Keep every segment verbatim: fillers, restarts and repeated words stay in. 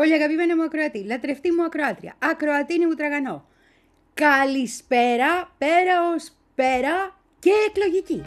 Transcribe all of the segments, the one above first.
Πολύ αγαπημένη μου ακροατή, λατρευτή μου ακροάτρια, ακροατίνη μου τραγανό. Καλησπέρα, πέρα ως πέρα και εκλογική.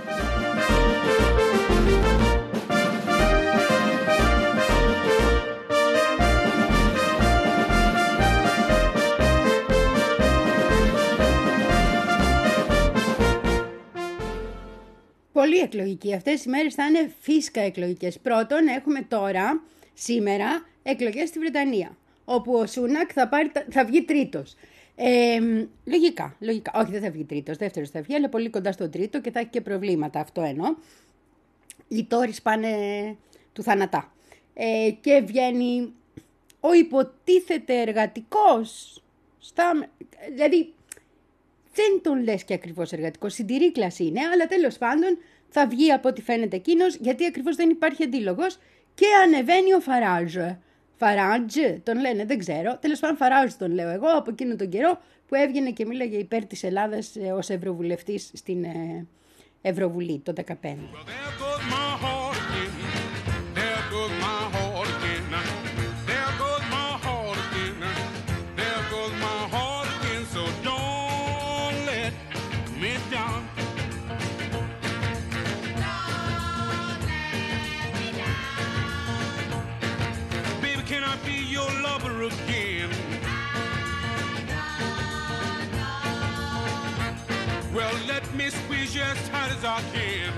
Πολύ εκλογική. Αυτές οι μέρες θα είναι φίσκα εκλογικές. Πρώτον, έχουμε τώρα, σήμερα, εκλογές στη Βρετανία, όπου ο Σούνακ θα, πάρει, θα βγει τρίτος. Ε, λογικά, λογικά. Όχι, δεν θα βγει τρίτος, δεύτερος θα βγει, αλλά πολύ κοντά στο τρίτο και θα έχει και προβλήματα, αυτό εννοώ. Οι Τόρις πάνε του θανατά. Ε, και βγαίνει ο υποτίθεται εργατικός, στα, δηλαδή δεν τον λες και ακριβώς εργατικός, συντηρήκλας είναι, αλλά τέλος πάντων θα βγει από ό,τι φαίνεται εκείνος, γιατί ακριβώς δεν υπάρχει αντίλογος και ανεβαίνει ο Φαράζ. Φαράζ τον λένε, δεν ξέρω, τέλος πάντων Φαράζ τον λέω εγώ, από εκείνο τον καιρό που έβγαινε και μίλαγε υπέρ της Ελλάδας ως ευρωβουλευτής στην ε, Ευρωβουλή το δύο χιλιάδες δεκαπέντε. Well, let me squeeze you as tight as I can.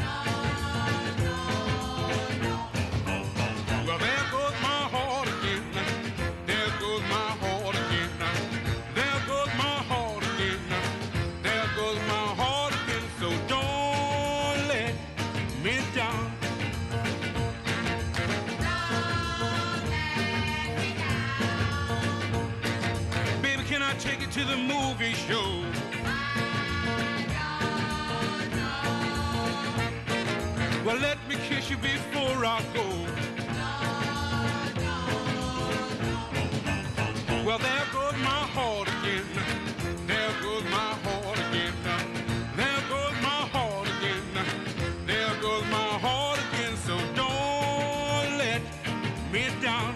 Well, there goes my heart again. There goes my heart again. There goes my heart again. There goes my heart again. So don't let me down. Baby, can I take you to the movie show? Well, let me kiss you before I go. Well, there goes my heart again. There goes my heart again. There goes my heart again. There goes my heart again. So don't let me down.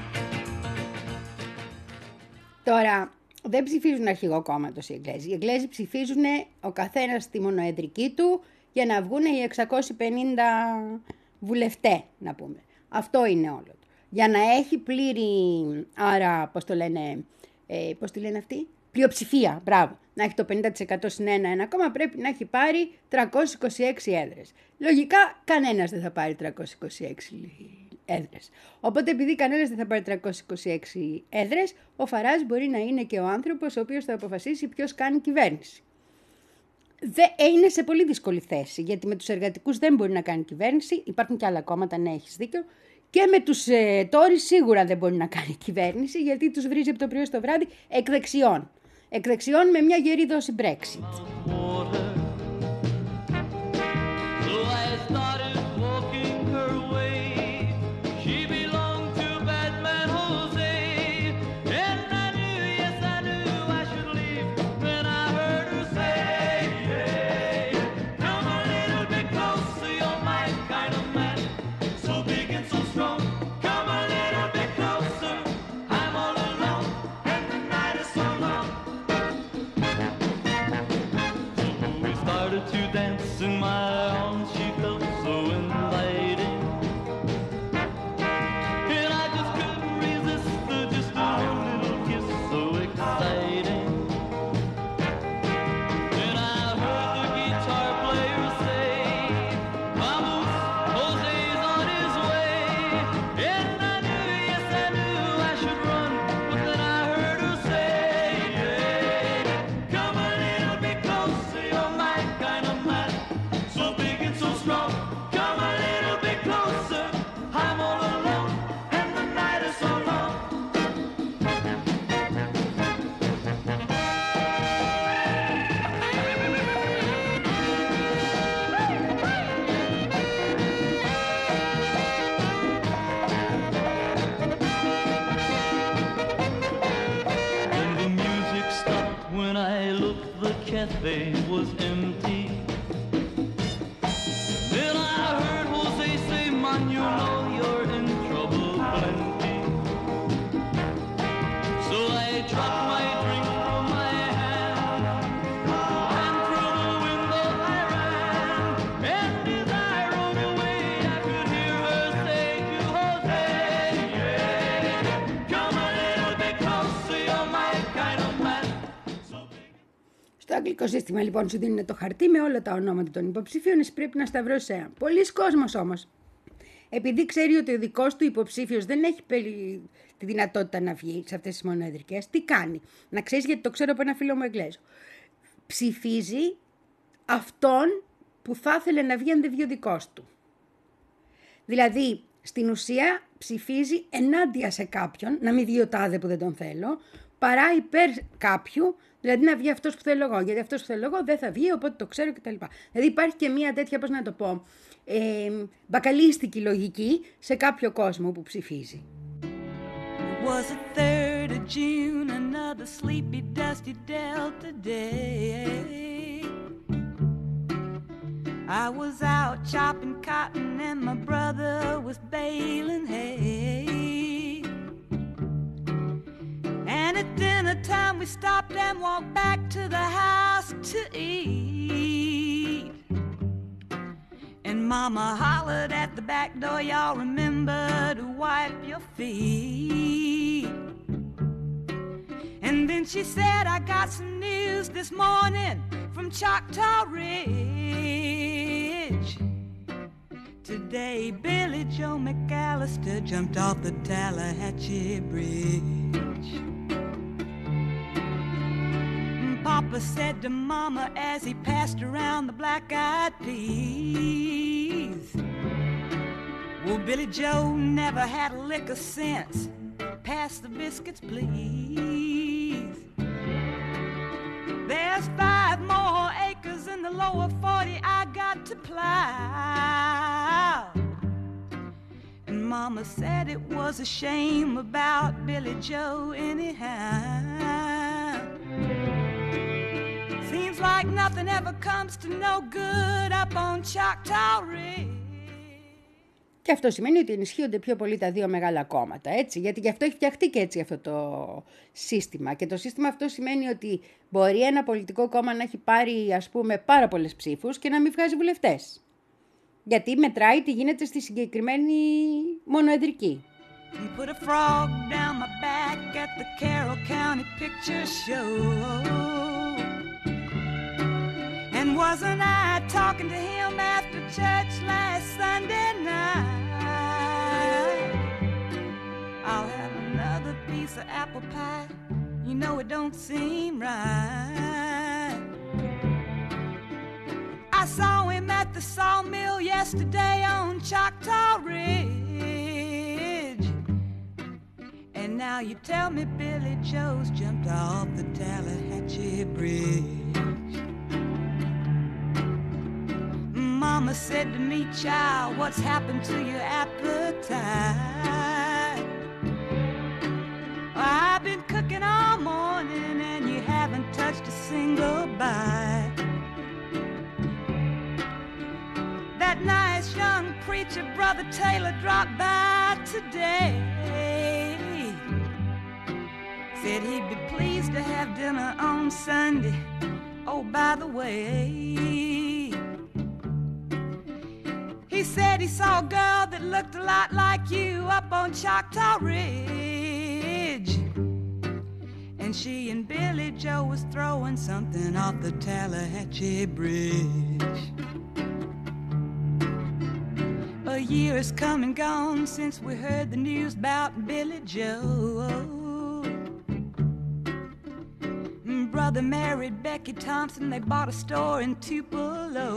Τώρα, δεν ψηφίζουν αρχηγό κόμματος οι Εγγλέζοι. Οι Εγγλέζοι ψηφίζουν ο καθένας στη μονοεδρική του για να βγουν οι εξακόσιοι πενήντα βουλευτές, να πούμε. Αυτό είναι όλο. Για να έχει πλήρη, άρα, πώς το λένε, ε, πώς τη λένε αυτοί, πλειοψηφία, μπράβο. Να έχει το πενήντα τοις εκατό συν ένα, ένα κόμμα, πρέπει να έχει πάρει τριακόσιες είκοσι έξι έδρες. Λογικά, κανένας δεν θα πάρει τριακόσιες είκοσι έξι έδρες. Οπότε, επειδή κανένας δεν θα πάρει τριακόσιες είκοσι έξι έδρες, ο Φαράζ μπορεί να είναι και ο άνθρωπος ο οποίος θα αποφασίσει ποιος κάνει κυβέρνηση. Δε, είναι σε πολύ δύσκολη θέση, γιατί με τους εργατικούς δεν μπορεί να κάνει κυβέρνηση, υπάρχουν και άλλα κόμματα, ναι, έχεις δίκιο, και με τους ε, Τόρις σίγουρα δεν μπορεί να κάνει κυβέρνηση, γιατί τους βρίζει από το πρωί στο βράδυ εκ δεξιών. Εκ δεξιών με μια γερή δόση Brexit. cafe was empty. Then I heard Jose say, man, you know you're in trouble plenty. εκλογικό σύστημα λοιπόν σου δίνει το χαρτί με όλα τα ονόματα των υποψηφίων, εσύ πρέπει να σταυρώσεις ένα. Πολλοί κόσμος όμως, επειδή ξέρει ότι ο δικός του υποψήφιος δεν έχει περι... τη δυνατότητα να βγει σε αυτές τις μονοεδρικές, τι κάνει? Να ξέρεις, γιατί το ξέρω από ένα φίλο μου Εγγλέζο. Ψηφίζει αυτόν που θα ήθελε να βγει αν δεν βγει ο δικός του. Δηλαδή, στην ουσία ψηφίζει ενάντια σε κάποιον, να μην βγει ο τάδε που δεν τον θέλω, παρά υπέρ κάποιου, δηλαδή να βγει αυτός που θέλω εγώ, γιατί αυτός που θέλω εγώ δεν θα βγει, οπότε το ξέρω κτλ. Δηλαδή υπάρχει και μια τέτοια, πώς να το πω, ε, μπακαλίστικη λογική σε κάποιο κόσμο που ψηφίζει. Was the third of June, another sleepy, dusty Delta day. I was out chopping cotton and my brother was baling hay. And at dinner time we stopped and walked back to the house to eat. And Mama hollered at the back door, y'all remember to wipe your feet. And then she said, I got some news this morning from Choctaw Ridge. Today Billy Joe McAllister jumped off the Tallahatchie Bridge. Papa said to Mama as he passed around the black-eyed peas, well, Billy Joe never had a lick of sense. Pass the biscuits, please. There's five more acres in the lower forty I got to plow. And Mama said it was a shame about Billy Joe anyhow. Seems like nothing ever comes to no good up on Choctaw Ridge. Και αυτό σημαίνει ότι ενισχύονται πιο πολύ τα δύο μεγάλα κόμματα, έτσι, γιατί γι' αυτό έχει φτιαχτεί και έτσι αυτό το σύστημα. Και το σύστημα αυτό σημαίνει ότι μπορεί ένα πολιτικό κόμμα να έχει πάρει, ας πούμε, πάρα πολλές ψήφους και να μην βγάζει βουλευτές. Γιατί μετράει τι γίνεται στη συγκεκριμένη μονοεδρική. Put a frog down my back at the Carroll County Picture Show. And wasn't I talking to him after church last Sunday night? I'll have another piece of apple pie. You know it don't seem right. I saw him at the sawmill yesterday on Choctaw Ridge. And now you tell me Billy Joe's jumped off the Tallahatchie Bridge. Mama said to me, child, what's happened to your appetite? I've been cooking all morning and you haven't touched a single bite. That nice young preacher, Brother Taylor, dropped by today. Said he'd be pleased to have dinner on Sunday. Oh, by the way, he said he saw a girl that looked a lot like you up on Choctaw Ridge. And she and Billy Joe was throwing something off the Tallahatchie Bridge. A year has come and gone since we heard the news about Billy Joe. Brother married Becky Thompson, they bought a store in Tupelo.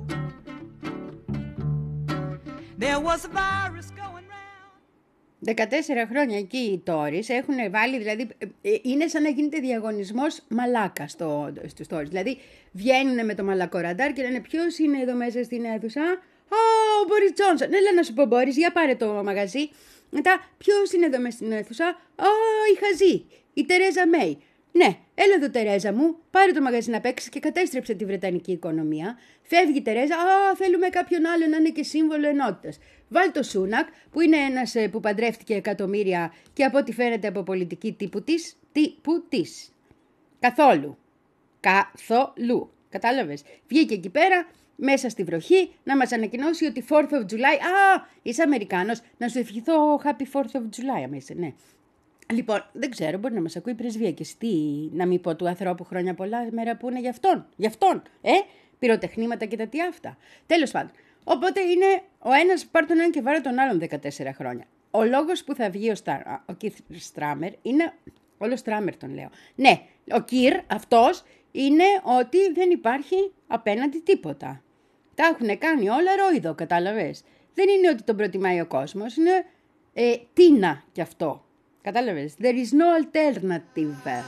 There was a virus going round. δεκατέσσερα χρόνια εκεί οι Tories έχουν βάλει, δηλαδή είναι σαν να γίνεται διαγωνισμός μαλάκα στο, στους Tories. Δηλαδή βγαίνουν με το μαλακό ραντάρ και λένε ποιος είναι εδώ μέσα στην αίθουσα. Α, ο Μπόρις Τζόνσον. Ναι, λέω να σου πω Μπόρις, για πάρε το μαγαζί. Μετά ποιος είναι εδώ μέσα στην αίθουσα. Α, η Χαζή, η Τερέζα Μέι. Ναι, έλα εδώ Τερέζα μου, πάρε το μαγαζί να παίξεις και κατέστρεψε τη βρετανική οικονομία. Φεύγει η Τερέζα, α, θέλουμε κάποιον άλλο να είναι και σύμβολο ενότητας. Βάλ το Σούνακ, που είναι ένας που παντρεύτηκε εκατομμύρια και από ό,τι φαίνεται από πολιτική τύπου της, τύπου της. Καθόλου. Καθόλου. Κατάλαβες. Βγήκε εκεί πέρα, μέσα στη βροχή, να μας ανακοινώσει ότι fourth of July, α, είσαι Αμερικάνος, να σου ευχηθώ Happy fourth of July, άμα είσαι, ναι. Λοιπόν, δεν ξέρω, μπορεί να μας ακούει η πρεσβεία και εσύ, τι, να μην πω του ανθρώπου χρόνια πολλά, μέρα που είναι για αυτόν, για αυτόν, ε, πυροτεχνήματα και τα τι αυτά. Τέλος πάντων, οπότε είναι ο ένας πάρει τον έναν και βάρε τον άλλον δεκατέσσερα χρόνια. Ο λόγος που θα βγει ο, Στά, ο Κιρ Στράμερ είναι, όλο Στράμερ τον λέω, ναι, ο Κιρ αυτός είναι ότι δεν υπάρχει απέναντι τίποτα. Τα έχουν κάνει όλα ρόιδο, κατάλαβες. Δεν είναι ότι τον προτιμάει ο κόσμος, είναι ε, τίνα κι αυτό. Κατάλαβες. There is no alternative.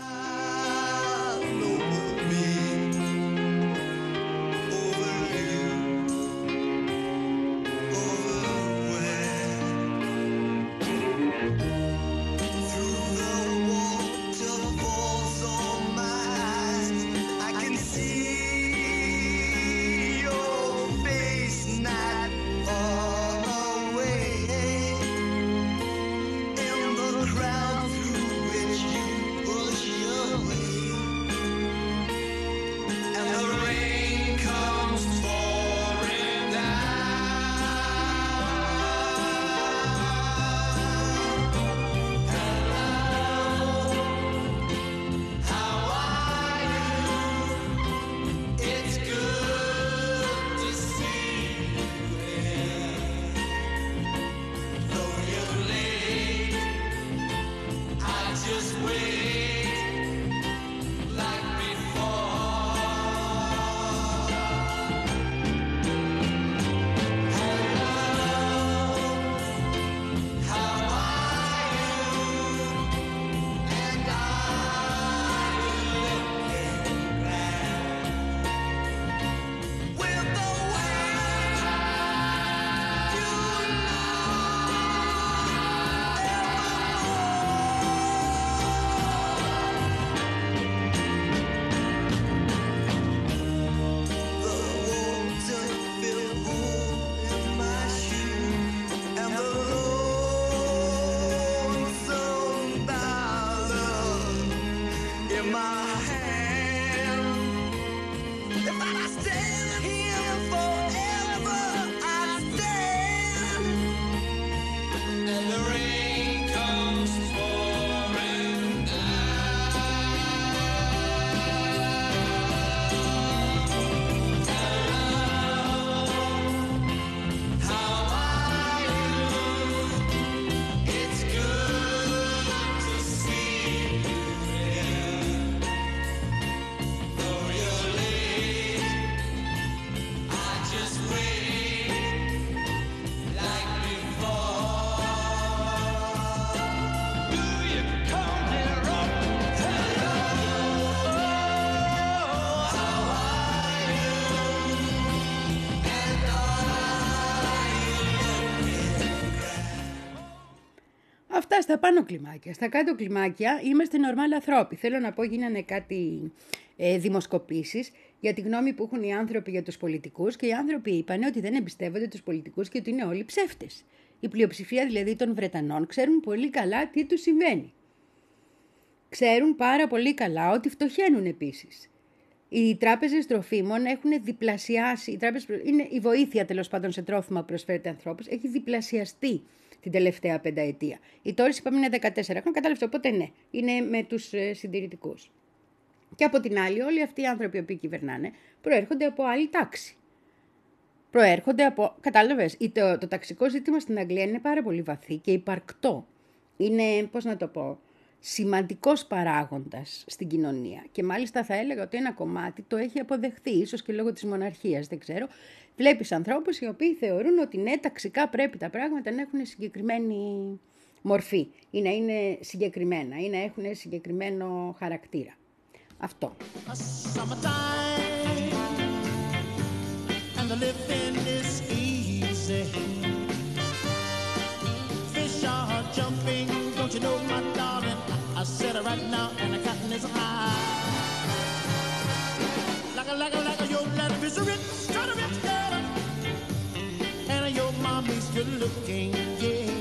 Αυτά στα πάνω κλιμάκια. Στα κάτω κλιμάκια είμαστε νορμάλ ανθρώποι. Θέλω να πω, γίνανε κάτι ε, δημοσκοπήσεις για τη γνώμη που έχουν οι άνθρωποι για τους πολιτικούς και οι άνθρωποι είπαν ότι δεν εμπιστεύονται τους πολιτικούς και ότι είναι όλοι ψεύτες. Η πλειοψηφία δηλαδή των Βρετανών ξέρουν πολύ καλά τι τους συμβαίνει. Ξέρουν πάρα πολύ καλά ότι φτωχαίνουν επίσης. Οι τράπεζες τροφίμων έχουν διπλασιάσει, οι τράπεζες, είναι η βοήθεια τέλος πάντων σε τρόφιμα που προσφέρεται ανθρώπους, έχει διπλασιαστεί την τελευταία πενταετία. Η Tories είπαμε είναι δεκατέσσερα χρόνια, κατάλαβε, οπότε ναι, είναι με τους ε, συντηρητικούς. Και από την άλλη, όλοι αυτοί οι άνθρωποι που κυβερνάνε προέρχονται από άλλη τάξη. Προέρχονται από, κατάλαβες, το, το ταξικό ζήτημα στην Αγγλία είναι πάρα πολύ βαθύ και υπαρκτό. Είναι, πώς να το πω, σημαντικός παράγοντας στην κοινωνία. Και μάλιστα θα έλεγα ότι ένα κομμάτι το έχει αποδεχθεί, ίσως και λόγω της μοναρχίας, δεν ξέρω. Βλέπεις ανθρώπους οι οποίοι θεωρούν ότι ναι, ταξικά πρέπει τα πράγματα να έχουν συγκεκριμένη μορφή ή να είναι συγκεκριμένα ή να έχουν συγκεκριμένο χαρακτήρα. Αυτό. I said it right now, and the cotton is high. Like a, like a, like a, your daddy is a rich, kind of rich girl. And your mommy's good looking, yeah.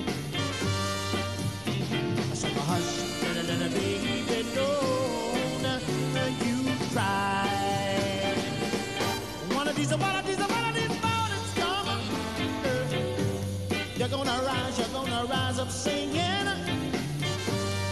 I said, hush, little, little baby, don't you cry. One of these, one of these, one of these mornings come. You're gonna rise, you're gonna rise up singing.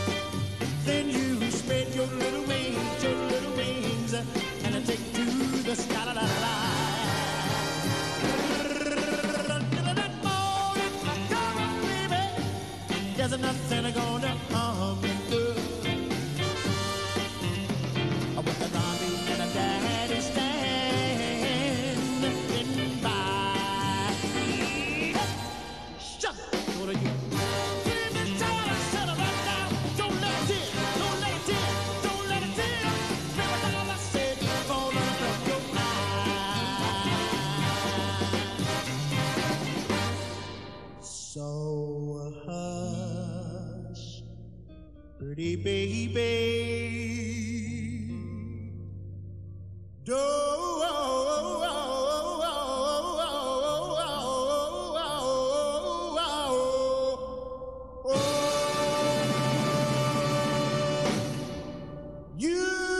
Pretty baby, do oh, oh, oh, oh, oh, you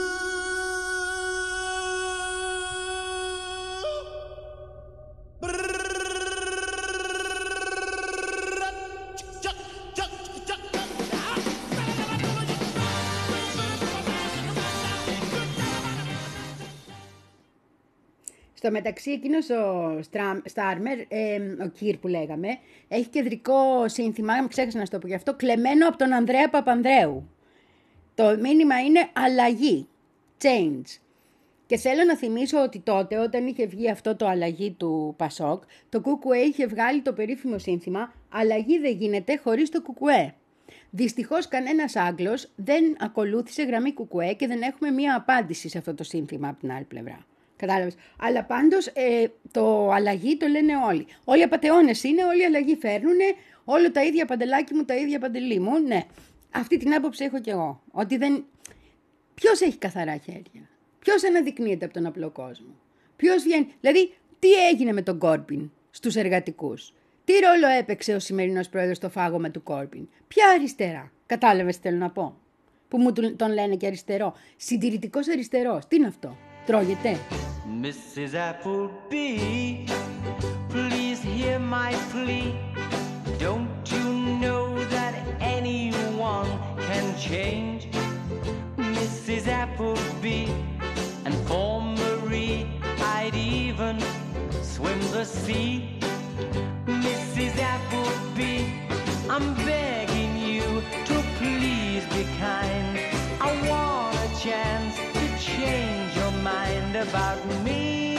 Στο μεταξύ, εκείνος ο Στάρμερ, ε, ο Κυρ που λέγαμε, έχει κεντρικό σύνθημα, ξέχασα να στο πω γι' αυτό, κλεμμένο από τον Ανδρέα Παπανδρέου. Το μήνυμα είναι αλλαγή, change. Και θέλω να θυμίσω ότι τότε, όταν είχε βγει αυτό το αλλαγή του Πασόκ, το Κουκουέ είχε βγάλει το περίφημο σύνθημα «Αλλαγή δεν γίνεται χωρίς το Κουκουέ». Δυστυχώς κανένας Άγγλος δεν ακολούθησε γραμμή Κουκουέ και δεν έχουμε μία απάντηση σε αυτό το σύνθημα από την άλλη πλευρά. Κατάλαβες. Αλλά πάντως ε, το αλλαγή το λένε όλοι. Όλοι απατεώνες είναι, όλοι αλλαγή φέρνουνε, όλο τα ίδια παντελάκι μου, τα ίδια παντελή μου. Ναι, αυτή την άποψη έχω κι εγώ. Ότι δεν... Ποιος έχει καθαρά χέρια? Ποιος αναδεικνύεται από τον απλό κόσμο? Ποιος βγαίνει? Δηλαδή, τι έγινε με τον Κόρμπιν στους εργατικούς? Τι ρόλο έπαιξε ο σημερινός πρόεδρος στο φάγωμα του Κόρμπιν? Ποια αριστερά? Κατάλαβες τι θέλω να πω? Που μου τον λένε και αριστερό. Συντηρητικός αριστερός. Τι είναι αυτό? Τρώγεται? Missus Applebee, please hear my plea. Don't you know that anyone can change? Missus Applebee, and for Marie, I'd even swim the sea. Missus Applebee, I'm begging you to please be kind. I want a chance to change your mind about me.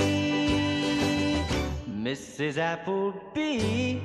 Missus Applebee.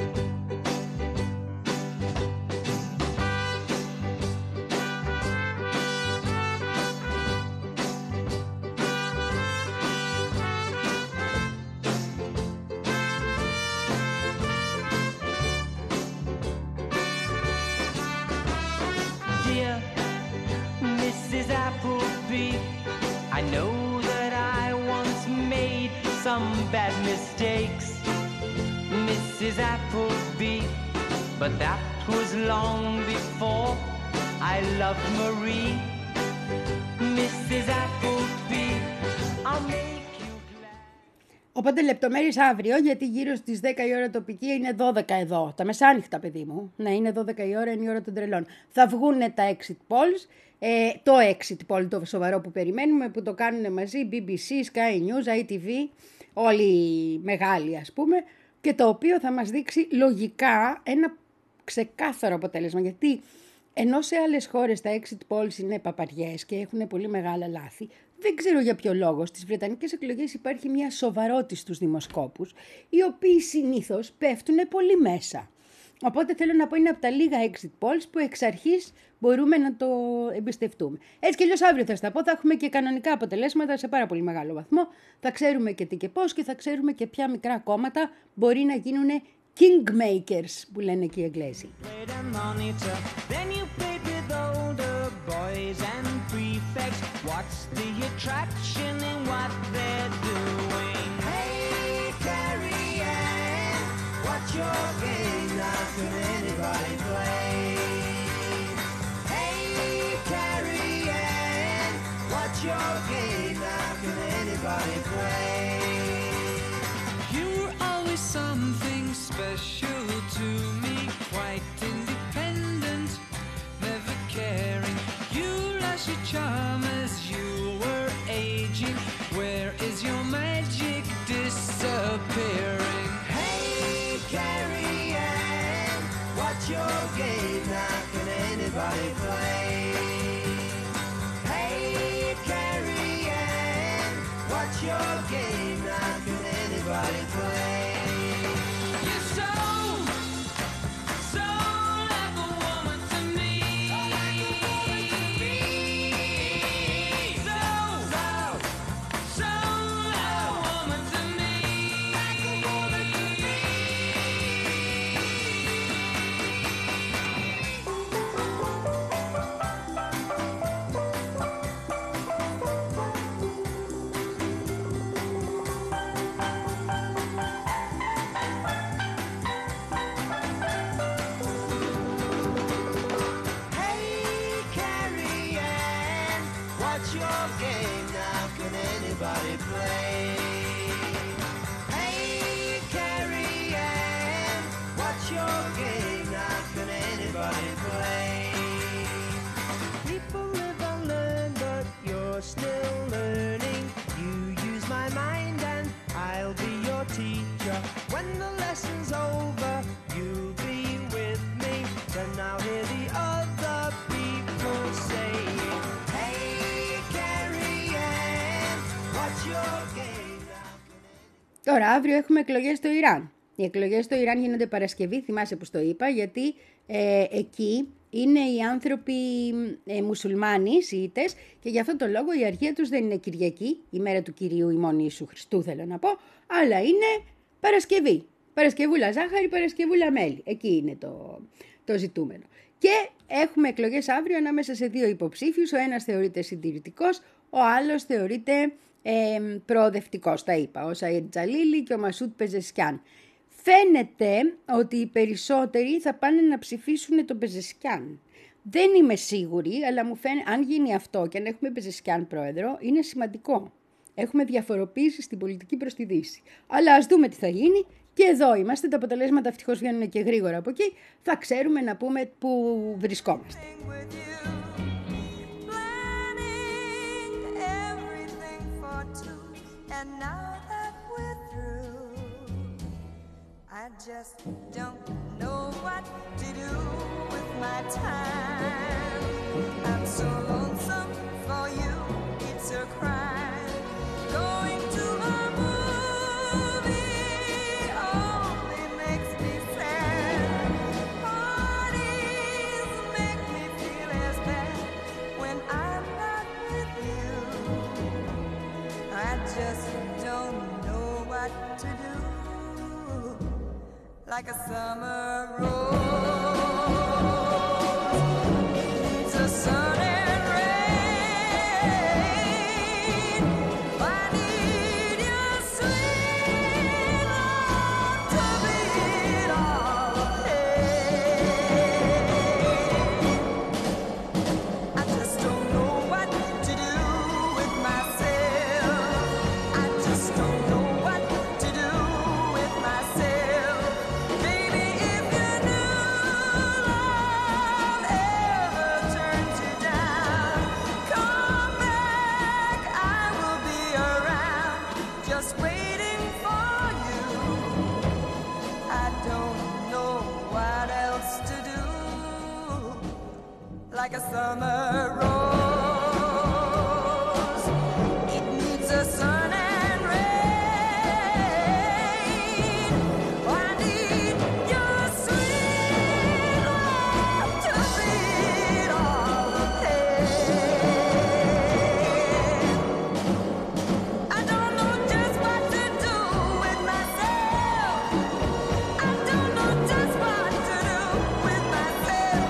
Dear Missus Applebee, I know that I once made some bad mistakes, Missus Applebee, but that was long before I loved Marie. Missus Applebee, I'll make you glad. Οπότε λεπτομέρειες αύριο, γιατί γύρω στις δέκα η ώρα τοπική είναι δώδεκα εδώ. Τα μεσάνυχτα, παιδί μου. Ναι, είναι δώδεκα η ώρα, είναι η ώρα των τρελών. Θα βγούνε τα exit polls. Ε, το exit poll, το σοβαρό που περιμένουμε, που το κάνουν μαζί μπι μπι σι, Sky News, άι τι βι, όλοι οι μεγάλοι ας πούμε, και το οποίο θα μας δείξει λογικά ένα ξεκάθαρο αποτέλεσμα, γιατί ενώ σε άλλες χώρες τα exit polls είναι παπαριές και έχουν πολύ μεγάλα λάθη, δεν ξέρω για ποιο λόγο στις Βρετανικές εκλογές υπάρχει μια σοβαρότητα στους δημοσκόπους, οι οποίοι συνήθως πέφτουν πολύ μέσα. Οπότε θέλω να πω, είναι από τα λίγα exit polls που εξ αρχής μπορούμε να το εμπιστευτούμε. Έτσι κι αλλιώς αύριο θα στα πω, θα έχουμε και κανονικά αποτελέσματα σε πάρα πολύ μεγάλο βαθμό. Θα ξέρουμε και τι και πώς και θα ξέρουμε και ποια μικρά κόμματα μπορεί να γίνουν kingmakers, που λένε και οι Εγγλέζοι. Your game, now can anybody play? Hey, Carrie Ann, what's your game, now can anybody play? You're always something special to me, quite independent, never caring. You lost your charm as you were aging. Where is your magic disappearing? Carrie Ann, what's your game, now can anybody play? Hey, Carrie Ann, what's your game, now can anybody play? You're so, so like a woman to me. So, so, so like a woman to me. Like a woman to me. your game now? Can anybody play? Hey, Carrie Ann, what's your game now? Can anybody play? People live and learn, but you're still learning. You use my mind and I'll be your teacher. When the lesson's over, you'll be with me. Then I'll hear the other people saying, hey, Carrie Ann, what's your game now? Τώρα, αύριο έχουμε εκλογές στο Ιράν. Οι εκλογές στο Ιράν γίνονται Παρασκευή, θυμάσαι που το είπα, γιατί ε, εκεί είναι οι άνθρωποι ε, μουσουλμάνοι, Σιήτες, και γι' αυτό το λόγο η αργία τους δεν είναι Κυριακή, η μέρα του Κυρίου ημών Ιησού Χριστού θέλω να πω, αλλά είναι Παρασκευή. Παρασκευούλα ζάχαρη, Παρασκευούλα μέλι. Εκεί είναι το, το ζητούμενο. Και έχουμε εκλογές αύριο ανάμεσα σε δύο υποψήφιους. Ο ένας θεωρείται συντηρητικός, ο άλλος θεωρείται ε, προοδευτικός, τα είπα. Ο Σαΐντ Τζαλίλη και ο Μασούτ Πεζεσκιάν. Φαίνεται ότι οι περισσότεροι θα πάνε να ψηφίσουν τον Πεζεσκιάν. Δεν είμαι σίγουρη, αλλά μου φαίνεται, αν γίνει αυτό και αν έχουμε Πεζεσκιάν πρόεδρο, είναι σημαντικό. Έχουμε διαφοροποίηση στην πολιτική προς τη Δύση. Αλλά ας δούμε τι θα γίνει. Και εδώ είμαστε, τα αποτελέσματα ευτυχώς βγαίνουν και γρήγορα από εκεί. Θα ξέρουμε να πούμε πού βρισκόμαστε. I just don't know what to do with my time. I'm so lonesome for you, it's a crime. Going to a movie only makes me sad. Parties make me feel as bad when I'm not with you. I just don't know what to do. Like a summer rose needs a sun and rain. I need your sweet love to beat all the pain. I just don't know what to do with myself. I just don't know what to do with myself. Like a summer rose, it needs a sun and rain. I need your sweet love to beat all the pain. I don't know just what to do with myself. I don't know just what to do with myself.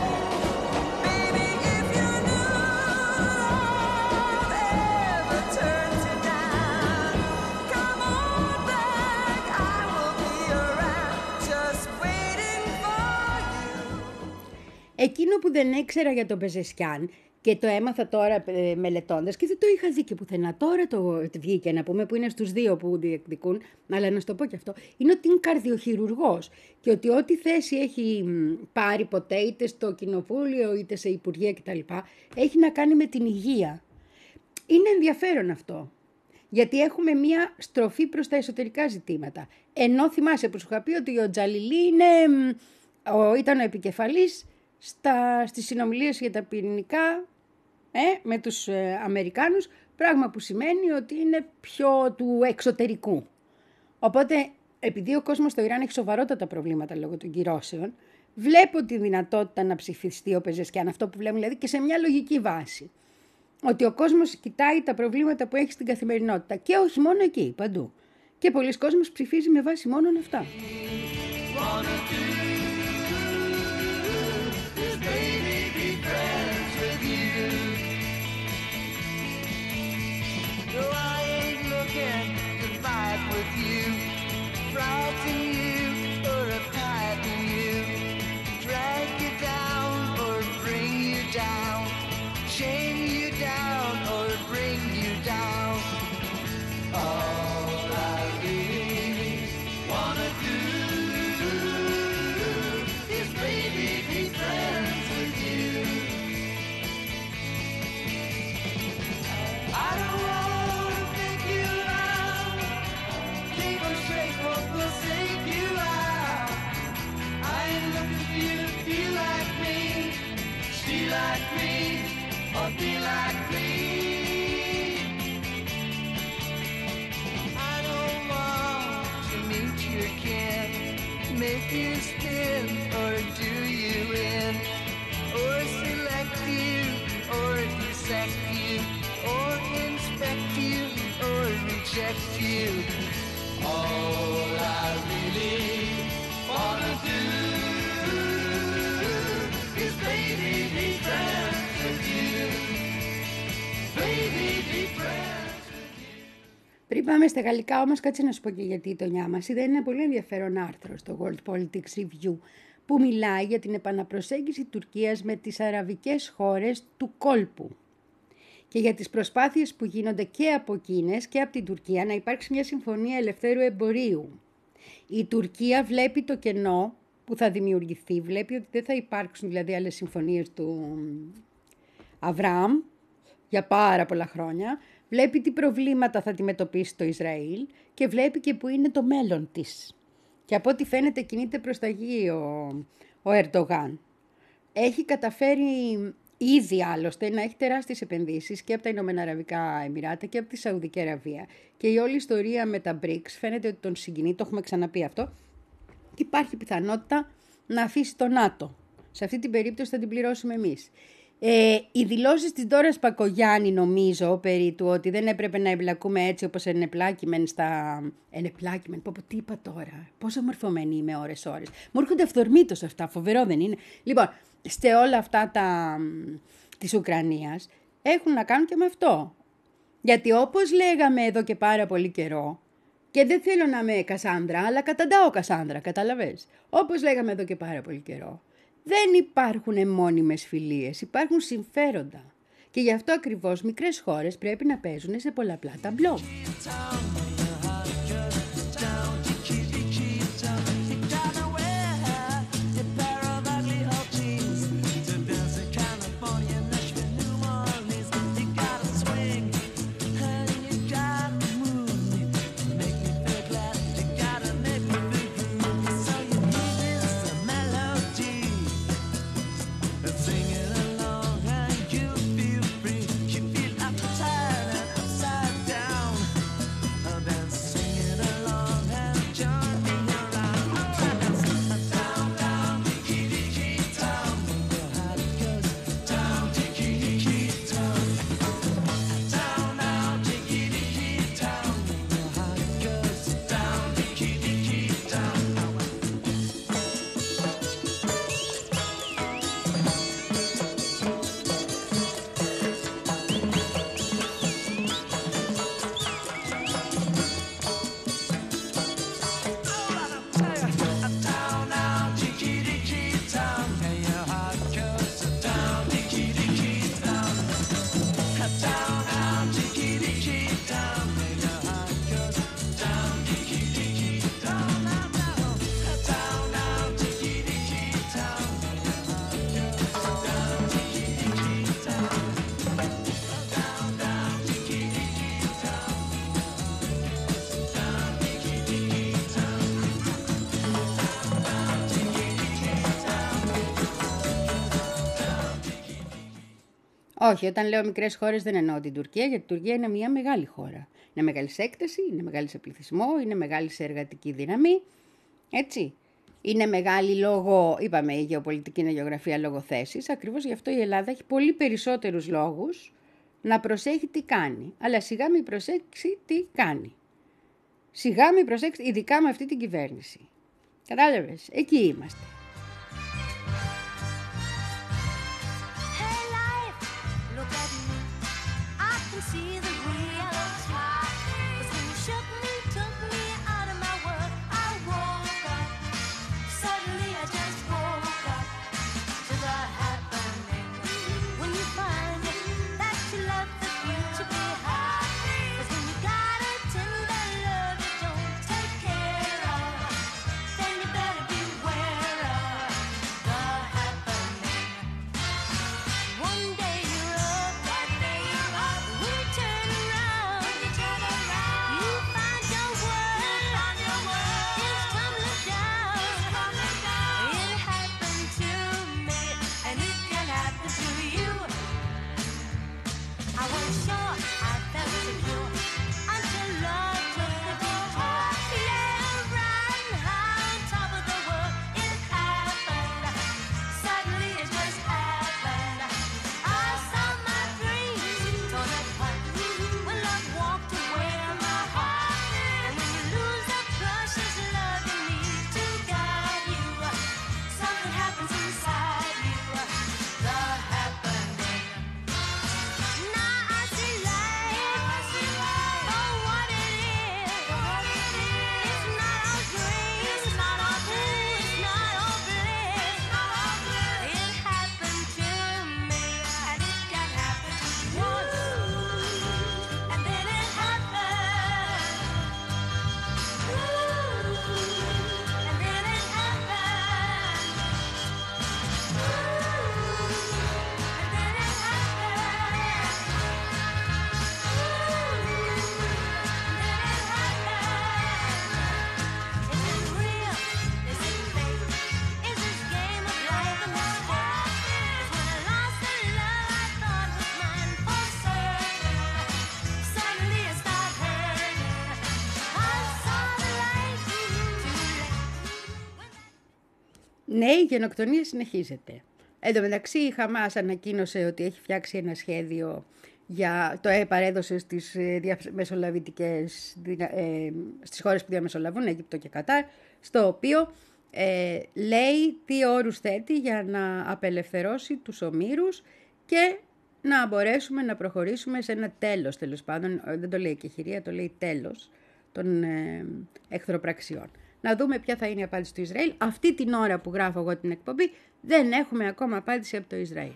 Εκείνο που δεν έξερα για τον Πεζεσκιάν και το έμαθα τώρα ε, μελετώντας και δεν το είχα δει και πουθενά, τώρα το βγήκε να πούμε, που είναι στους δύο που διεκδικούν, αλλά να σου το πω και αυτό, είναι ότι είναι καρδιοχειρουργός και ότι ό,τι θέση έχει πάρει ποτέ είτε στο κοινοβούλιο είτε σε υπουργεία κτλ. Έχει να κάνει με την υγεία. Είναι ενδιαφέρον αυτό. Γιατί έχουμε μία στροφή προς τα εσωτερικά ζητήματα. Ενώ θυμάσαι που σου είχα πει ότι ο Τζαλιλί είναι, ο, ήταν ο επικεφαλής στα, στις συνομιλίες για τα πυρηνικά ε, με τους ε, Αμερικάνους, πράγμα που σημαίνει ότι είναι πιο του εξωτερικού. Οπότε, επειδή ο κόσμος στο Ιράν έχει σοβαρότατα προβλήματα λόγω των κυρώσεων, βλέπω τη δυνατότητα να ψηφιστεί ο Πεζεσκιάν, αυτό που βλέπουμε δηλαδή και σε μια λογική βάση. Ότι ο κόσμος κοιτάει τα προβλήματα που έχει στην καθημερινότητα και όχι μόνο εκεί, παντού. Και πολλοί κόσμος ψηφίζει με βάση μόνο αυτά. Shame you down or bring be like me. I don't want to meet your kin, make you spin or do you in, or select you or dissect you, or inspect you or reject you. All I really wanna do is baby be friends with you, baby be friends with you. Πριν πάμε στα γαλλικά όμως, κάτσε να σου πω και γιατί το νιάμα. Είδα ένα πολύ ενδιαφέρον άρθρο στο World Politics Review που μιλάει για την επαναπροσέγγιση Τουρκίας με τις αραβικές χώρες του κόλπου και για τις προσπάθειες που γίνονται και από εκείνες και από την Τουρκία να υπάρξει μια συμφωνία ελευθέρου εμπορίου. Η Τουρκία βλέπει το κενό που θα δημιουργηθεί, βλέπει ότι δεν θα υπάρξουν δηλαδή άλλες συμφωνίες του Αβραάμ για πάρα πολλά χρόνια, βλέπει τι προβλήματα θα αντιμετωπίσει το Ισραήλ και βλέπει και που είναι το μέλλον της. Και από ό,τι φαίνεται κινείται προς τα γη ο, ο Ερντογάν. Έχει καταφέρει ήδη άλλωστε να έχει τεράστιες επενδύσεις και από τα Ηνωμένα Αραβικά Εμιράτα και από τη Σαουδική Αραβία. Και η όλη ιστορία με τα μπρικς φαίνεται ότι τον συγκινεί, το έχουμε ξαναπεί αυτό. Και υπάρχει πιθανότητα να αφήσει το ΝΑΤΟ. Σε αυτή την περίπτωση θα την πληρώσουμε εμείς. Ε, οι δηλώσεις της Ντόρας Πακογιάννη νομίζω περί του ότι δεν έπρεπε να εμπλακούμε έτσι όπως ενεπλάκημεν στα... Ενεπλάκημεν, πω πω τι είπα τώρα, πόσο μορφωμένη είμαι ώρες ώρες. Μου έρχονται αυθορμήτως αυτά, φοβερό δεν είναι. Λοιπόν, σε όλα αυτά τα... της Ουκρανίας έχουν να κάνουν και με αυτό. Γιατί όπως λέγαμε εδώ και πάρα πολύ καιρό, και δεν θέλω να είμαι Κασάνδρα, αλλά καταντάω Κασάνδρα, καταλαβες. Όπως λέγαμε εδώ και πάρα πολύ καιρό, δεν υπάρχουν μόνιμες φιλίες, υπάρχουν συμφέροντα. Και γι' αυτό ακριβώς μικρές χώρες πρέπει να παίζουν σε πολλαπλά ταμπλό. Όχι, όταν λέω μικρές χώρες δεν εννοώ την Τουρκία, γιατί η Τουρκία είναι μια μεγάλη χώρα. Είναι μεγάλη σε έκταση, είναι μεγάλη σε πληθυσμό, είναι μεγάλη σε εργατική δύναμη. Έτσι. Είναι μεγάλη λόγω, είπαμε, η γεωπολιτική είναι γεωγραφία λόγω θέσης. Ακριβώς γι' αυτό η Ελλάδα έχει πολύ περισσότερους λόγους να προσέχει τι κάνει. Αλλά σιγά μην προσέξει τι κάνει. Σιγά μην προσέξει, ειδικά με αυτή την κυβέρνηση. Κατάλαβες, εκεί είμαστε. Then you better beware of Ναι, η γενοκτονία συνεχίζεται. Εν τω μεταξύ η Χαμάς ανακοίνωσε ότι έχει φτιάξει ένα σχέδιο για το παρέδωσε στις μεσολαβητικές, ε, στις χώρες που διαμεσολαβούν, Αίγυπτο και Κατάρ, στο οποίο ε, λέει τι όρους θέτει για να απελευθερώσει τους ομήρους και να μπορέσουμε να προχωρήσουμε σε ένα τέλος, τέλος πάντων, δεν το λέει εκεχηρία, το λέει τέλος των ε, εχθροπραξιών. Να δούμε ποια θα είναι η απάντηση του Ισραήλ. Αυτή την ώρα που γράφω εγώ την εκπομπή δεν έχουμε ακόμα απάντηση από το Ισραήλ.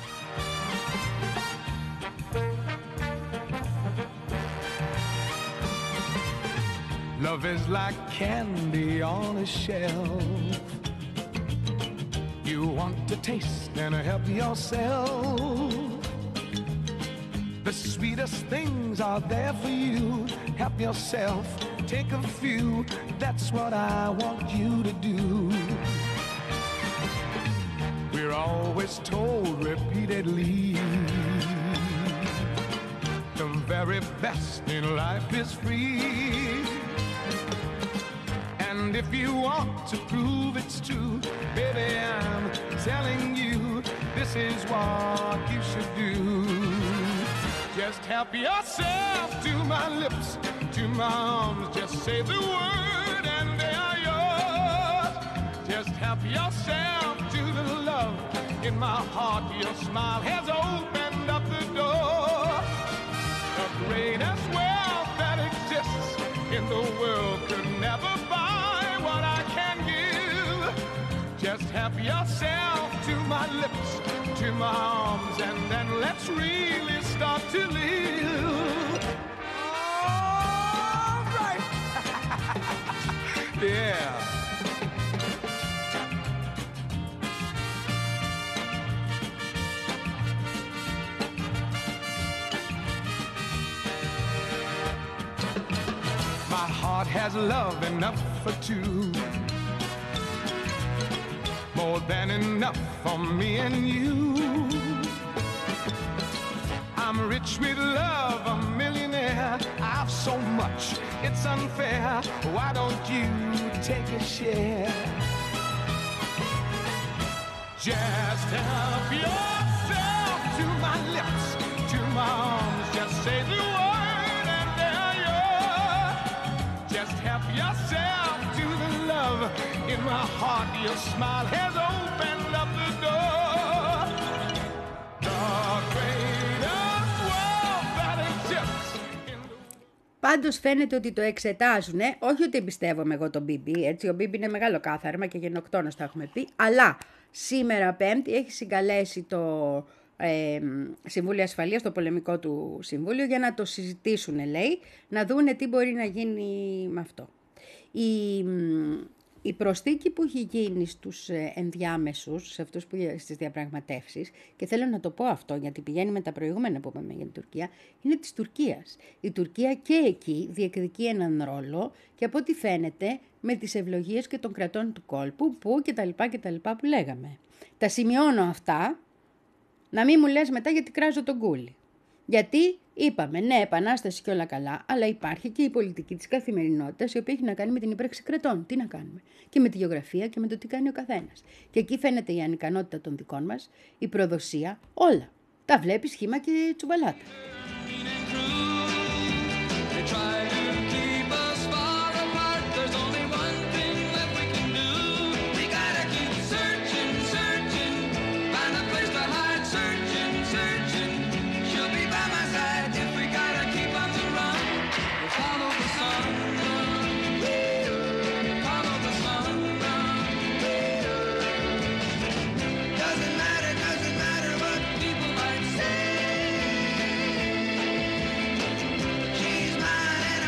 Love is like candy on a shelf. You want to taste and help yourself. The sweetest things are there for you. Help yourself, take a few. That's what I want you to do. We're always told repeatedly the very best in life is free. And if you want to prove it's true, baby, I'm telling you, this is what you should do. Just help yourself to my lips, to my arms, just say the word and they are yours. Just help yourself to the love in my heart, your smile has opened up the door. The greatest wealth that exists in the world could never buy what I can give. Just help yourself to my lips, to my arms, and then let's really start to live. All right. Yeah. My heart has love enough for two, more than enough for me and you. I'm rich with love, a millionaire. I've so much, it's unfair. Why don't you take a share? Just help yourself to my lips, to my arms. Just say the word and there you're. Just help yourself to the love in my heart. Your smile has opened up the door. The greatest wealth that exists in the... Πάντως φαίνεται ότι το εξετάζουν, όχι ότι εμπιστεύομαι εγώ τον Μπίμπι, έτσι, ο Μπίμπι είναι μεγάλο κάθαρμα και γενοκτόνος τα έχουμε πει, αλλά σήμερα Πέμπτη έχει συγκαλέσει το ε, Συμβούλιο Ασφαλείας, το πολεμικό του Συμβούλιο, για να το συζητήσουν, λέει, να δούνε τι μπορεί να γίνει με αυτό. Η, η προσθήκη που έχει γίνει στους ενδιάμεσους, σε αυτούς που στις διαπραγματεύσεις, και θέλω να το πω αυτό γιατί πηγαίνει με τα προηγούμενα που είπαμε για την Τουρκία, είναι της Τουρκίας. Η Τουρκία και εκεί διεκδικεί έναν ρόλο και από ό,τι φαίνεται με τις ευλογίες και των κρατών του κόλπου που και τα λοιπά και τα λοιπά που λέγαμε. Τα σημειώνω αυτά, να μην μου λες μετά γιατί κράζω τον κούλι. Γιατί είπαμε, ναι, επανάσταση και όλα καλά, αλλά υπάρχει και η πολιτική της καθημερινότητας, η οποία έχει να κάνει με την ύπαρξη κρατών. Τι να κάνουμε. Και με τη γεωγραφία και με το τι κάνει ο καθένας. Και εκεί φαίνεται η ανικανότητα των δικών μας, η προδοσία, όλα. Τα βλέπεις σχήμα και τσουβαλάτα. She's mine and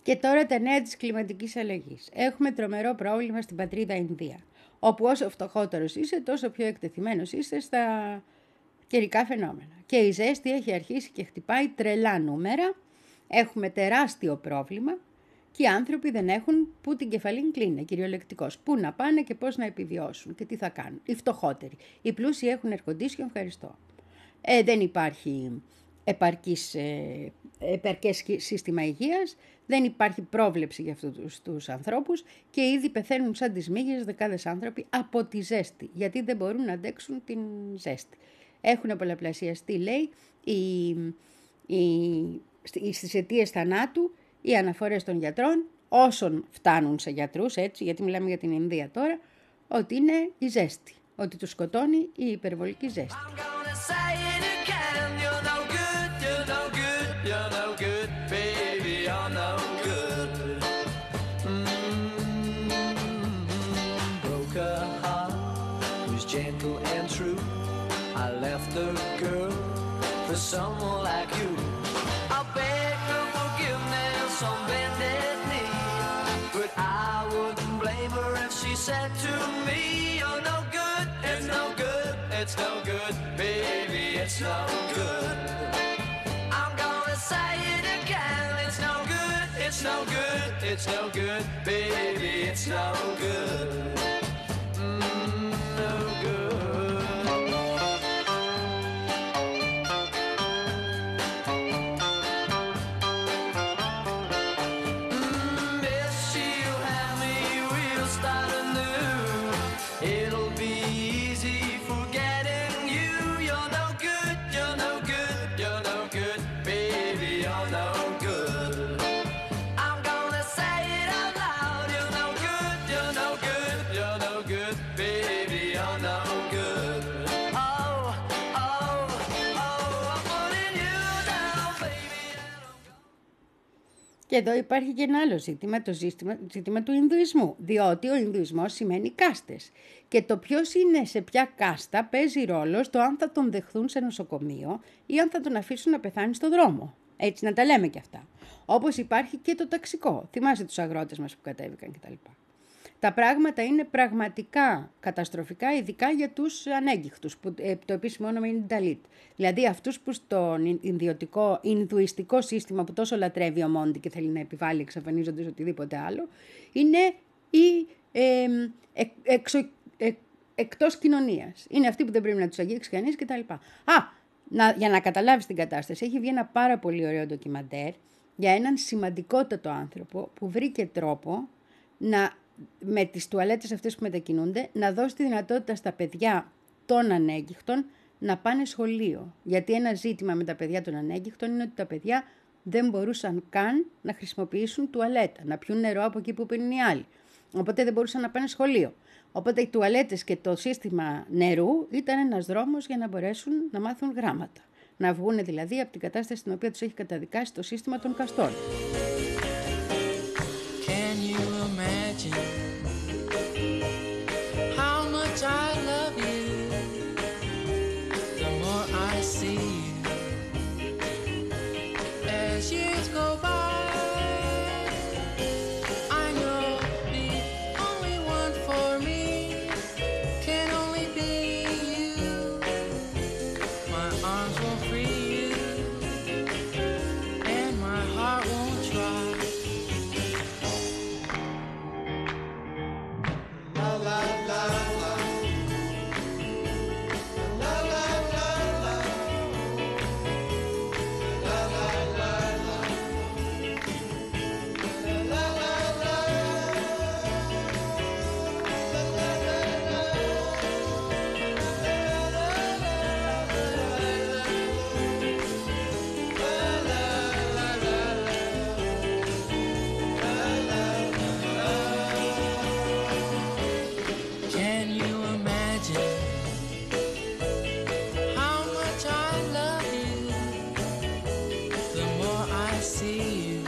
Και τώρα τα νέα της κλιματικής αλλαγής. Έχουμε τρομερό πρόβλημα στην πατρίδα Ινδία, όπου όσο φτωχότερος είσαι, τόσο πιο εκτεθειμένος είσαι στα καιρικά φαινόμενα. Και η ζέστη έχει αρχίσει και χτυπάει τρελά νούμερα. Έχουμε τεράστιο πρόβλημα και οι άνθρωποι δεν έχουν που την κεφαλήν κλείνει, κυριολεκτικώς. Πού να πάνε και πώς να επιβιώσουν και τι θα κάνουν. Οι φτωχότεροι. Οι πλούσιοι έχουν air condition, ευχαριστώ. Ε, δεν υπάρχει επαρκής, ε, επαρκές σύστημα υγείας, δεν υπάρχει πρόβλεψη για αυτούς τους, τους ανθρώπους και ήδη πεθαίνουν σαν τις μύγες δεκάδες άνθρωποι από τη ζέστη, γιατί δεν μπορούν να αντέξουν την ζέστη. Έχουν πολλαπλασιαστεί, λέει, οι, οι, στις αιτίες θανάτου, οι αναφορές των γιατρών, όσων φτάνουν σε γιατρούς, έτσι, γιατί μιλάμε για την Ινδία τώρα, ότι είναι η ζέστη, ότι τους σκοτώνει η υπερβολική ζέστη. Gentle and true, I left the girl for someone like you. I beg her forgiveness on bended knee, but I wouldn't blame her if she said to me, "You're no good, it's no good, it's no good, baby, it's no good." I'm gonna say it again, it's no good, it's no good, it's no good, baby, it's no good. Και εδώ υπάρχει και ένα άλλο ζήτημα, το ζήτημα, ζήτημα του Ινδουισμού, διότι ο Ινδουισμός σημαίνει κάστες. Και το ποιος είναι σε ποια κάστα παίζει ρόλο στο αν θα τον δεχθούν σε νοσοκομείο ή αν θα τον αφήσουν να πεθάνει στο δρόμο. Έτσι να τα λέμε και αυτά. Όπως υπάρχει και το ταξικό. Θυμάσαι τους αγρότες μας που κατέβηκαν κτλ. Τα πράγματα είναι πραγματικά καταστροφικά, ειδικά για τους ανέγκυχτους, που ε, το επίσημο όνομα είναι Dalit. Δηλαδή αυτούς που στον ινδιωτικό, ινδουιστικό σύστημα που τόσο λατρεύει ο Μόντι και θέλει να επιβάλλει εξαφανίζοντας οτιδήποτε άλλο, είναι οι ε, ε, εξω, ε, εκτός κοινωνίας. Είναι αυτοί που δεν πρέπει να τους αγγίξει κανείς κτλ. Α, να, για να καταλάβεις την κατάσταση, έχει βγει ένα πάρα πολύ ωραίο ντοκιμαντέρ για έναν σημαντικότατο άνθρωπο που βρήκε τρόπο να, με τις τουαλέτες αυτές που μετακινούνται, να δώσει τη δυνατότητα στα παιδιά των ανέγκυχτων να πάνε σχολείο. Γιατί ένα ζήτημα με τα παιδιά των ανέγκυχτων είναι ότι τα παιδιά δεν μπορούσαν καν να χρησιμοποιήσουν τουαλέτα, να πιούν νερό από εκεί που πίνουν οι άλλοι. Οπότε δεν μπορούσαν να πάνε σχολείο. Οπότε οι τουαλέτες και το σύστημα νερού ήταν ένας δρόμος για να μπορέσουν να μάθουν γράμματα. Να βγουν δηλαδή από την κατάσταση στην οποία τους έχει καταδικάσει το σύστημα των καστών. Can you imagine how much I love you? The more I see you as years go by, I know the only one for me can only be you. My arms won't free you and my heart won't try. La la la la. La la la la. La la la la. La la la. Can you imagine how much I love you? The more I see you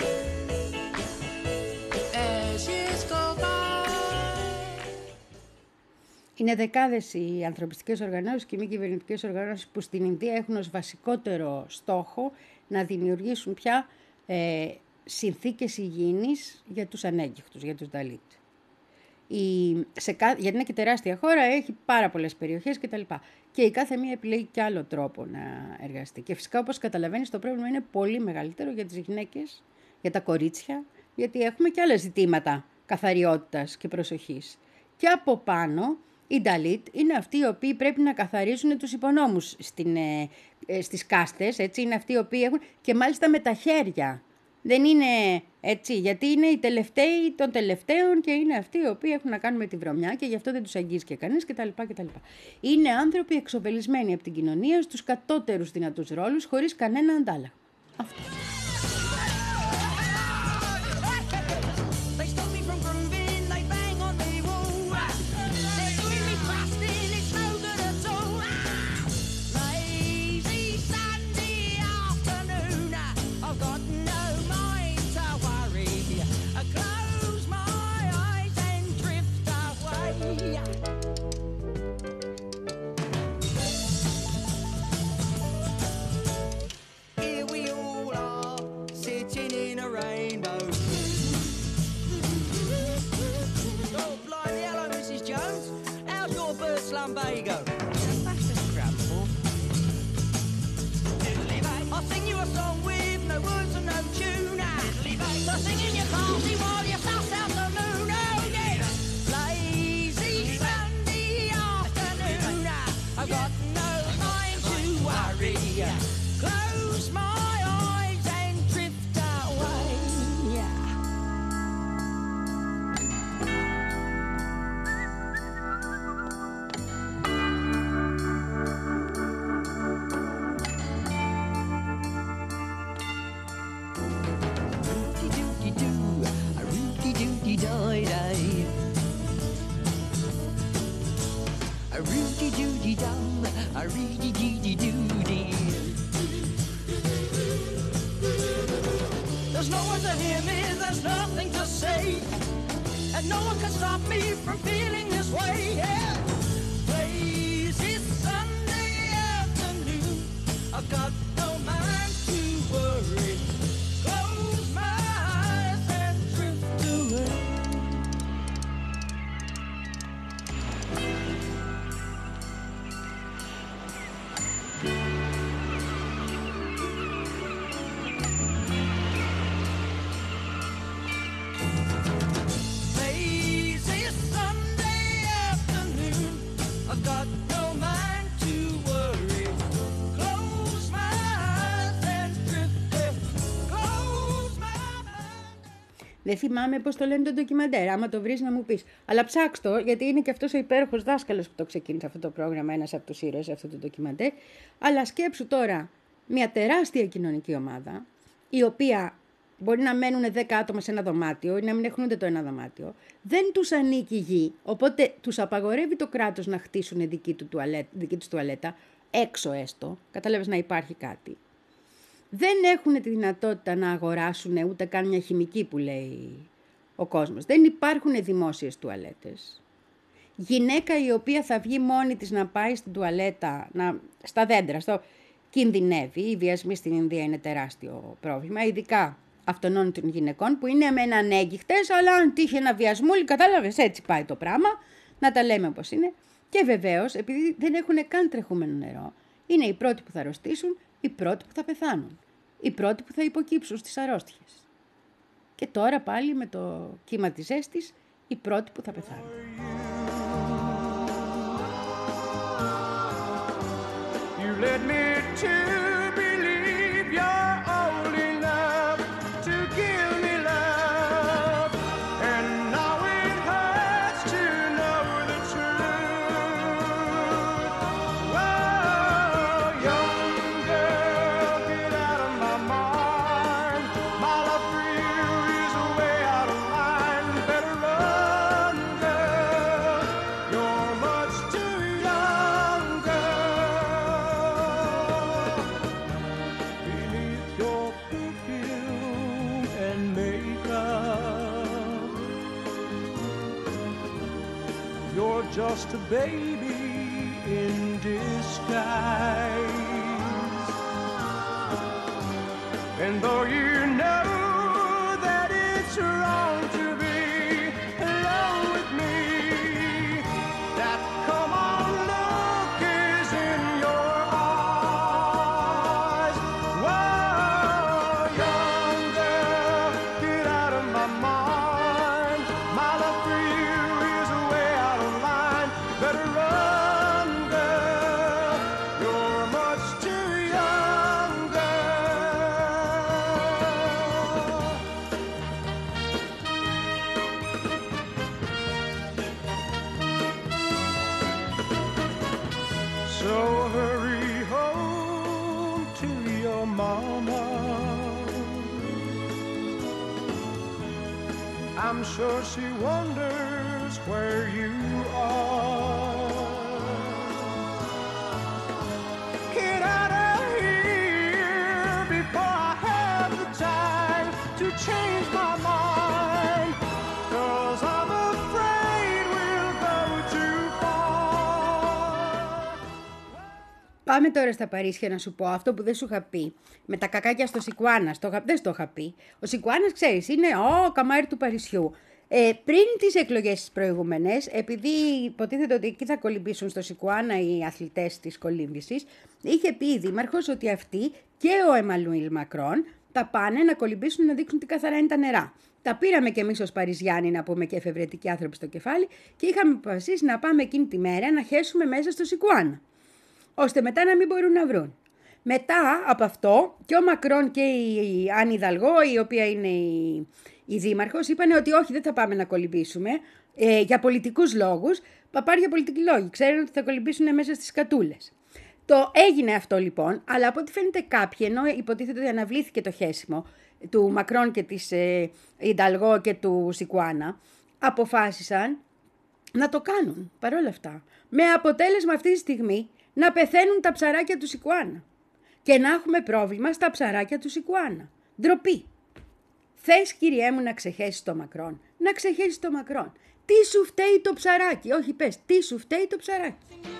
as years go by. Είναι δεκάδες οι ανθρωπιστικές οργανώσεις και οι μη κυβερνητικές οργανώσεις που στην Ινδία έχουν ως βασικότερο στόχο να δημιουργήσουν πια ε, συνθήκες υγιεινής για τους ανέγκυχτους, για τους Νταλίτ. Η, σε, γιατί είναι και τεράστια χώρα, έχει πάρα πολλές περιοχές κτλ. Και η κάθε μία επιλέγει και άλλο τρόπο να εργαστεί. Και φυσικά, όπως καταλαβαίνεις, το πρόβλημα είναι πολύ μεγαλύτερο για τις γυναίκες, για τα κορίτσια, γιατί έχουμε και άλλα ζητήματα καθαριότητας και προσοχής. Και από πάνω, οι Νταλίτ είναι αυτοί οι οποίοι πρέπει να καθαρίζουν τους υπονόμους στην, ε, ε, στις κάστες, έτσι, είναι αυτοί οι οποίοι έχουν, και μάλιστα με τα χέρια. Δεν είναι έτσι, γιατί είναι οι τελευταίοι των τελευταίων και είναι αυτοί οι οποίοι έχουν να κάνουν με τη βρωμιά και γι' αυτό δεν τους αγγίζει και κανείς κτλ. κτλ. Είναι άνθρωποι εξοπελισμένοι από την κοινωνία στους κατώτερους δυνατούς ρόλους χωρίς κανένα αντάλλαγμα. Αυτό. Lumbago. That's a scramble. I'll sing you a song with no words and no tune. So sing in your party while you suss out the moon. Oh yeah. Lazy Sunday afternoon. I've got no mind to worry. Close my eyes and drift away. There's no one to hear me, there's nothing to say, and no one can stop me from feeling this way. Yeah. Lazy Sunday afternoon, I've got no mind to worry. Close my eyes and drift away. Δεν θυμάμαι πώς το λένε το ντοκιμαντέρ, άμα το βρεις να μου πεις. Αλλά ψάξ' το, γιατί είναι και αυτός ο υπέροχος δάσκαλος που το ξεκίνησε αυτό το πρόγραμμα, ένας από τους ήρωες αυτό το ντοκιμαντέρ. Αλλά σκέψου τώρα μια τεράστια κοινωνική ομάδα, η οποία μπορεί να μένουν δέκα άτομα σε ένα δωμάτιο ή να μην έχουν ούτε το ένα δωμάτιο. Δεν τους ανήκει γη, οπότε τους απαγορεύει το κράτος να χτίσουν δική, του τουαλέτα, δική τους τουαλέτα, έξω έστω, κατάλαβες, να υπάρχει κάτι. Δεν έχουν τη δυνατότητα να αγοράσουν ούτε καν μια χημική που λέει ο κόσμος. Δεν υπάρχουν δημόσιες τουαλέτες. Γυναίκα η οποία θα βγει μόνη της να πάει στην τουαλέτα, να, στα δέντρα, στο, κινδυνεύει. Οι βιασμοί στην Ινδία είναι τεράστιο πρόβλημα, ειδικά αυτών των γυναικών που είναι μεν ανέγκυχτες, αλλά αν τύχει ένα βιασμούλι, κατάλαβες, έτσι πάει το πράγμα, να τα λέμε όπως είναι. Και βεβαίως, επειδή δεν έχουν καν τρεχούμενο νερό, είναι οι πρώτοι που θα αρρωστήσουν, οι πρώτοι που θα πεθάνουν, οι πρώτοι που θα υποκύψουν στις αρρώστιες. Και τώρα πάλι με το κύμα της ζέστης, οι πρώτοι που θα πεθάνουν. You led me to believe you're old enough to give me love, and now it hurts to know the truth. Whoa, young girl, get out of my mind. My love for you is way out of line. Better run, girl. You're much too young, girl. Beneath your perfume and makeup, you're just a baby in disguise. And though you know So hurry home to your mama. I'm sure she wonders where you are. Get out of here before I have the time to change my mind, 'cause I'm afraid we'll go too far. Πάμε τώρα στα Παρίσια να σου πω αυτό που δεν σου είχα πει. Με τα κακάκια στο Σικουάνα. Δεν στο είχα πει. Ο Σικουάνας, ξέρεις, είναι ο καμάρι του Παρισιού. Ε, πριν τις εκλογές τις προηγούμενες, επειδή υποτίθεται ότι εκεί θα κολυμπήσουν στο Σικουάνα οι αθλητές της κολύμβησης, είχε πει η δήμαρχος ότι αυτοί και ο Εμμανουήλ Μακρόν θα πάνε να κολυμπήσουν να δείξουν τι καθαρά είναι τα νερά. Τα πήραμε κι εμείς ως Παριζιάνοι, να πούμε, και εφευρετικοί άνθρωποι στο κεφάλι, και είχαμε αποφασίσει να πάμε εκείνη τη μέρα να χέσουμε μέσα στο Σικουάνα, ώστε μετά να μην μπορούν να βρουν. Μετά από αυτό και ο Μακρόν και η Άννη Ιδαλγό, η οποία είναι η, η δήμαρχος, είπαν ότι όχι, δεν θα πάμε να κολυμπήσουμε ε, για πολιτικούς λόγους. Παπάρ για πολιτικοί λόγοι. Ξέρουν ότι θα κολυμπήσουν μέσα στις κατούλες. Το έγινε αυτό λοιπόν, αλλά από ό,τι φαίνεται κάποιοι, ενώ υποτίθεται ότι αναβλήθηκε το χέσιμο του Μακρόν και της ε, Ιδαλγό και του Σικουάνα, αποφάσισαν να το κάνουν παρόλα αυτά. Με αποτέλεσμα αυτή τη στιγμή να πεθαίνουν τα ψαράκια του Σικουάνα και να έχουμε πρόβλημα στα ψαράκια του Σικουάνα. Ντροπή. Θες, κυριέ μου, να ξεχέσεις το Μακρόν. Να ξεχέσεις το Μακρόν. Τι σου φταίει το ψαράκι. Όχι, πες, τι σου φταίει το ψαράκι.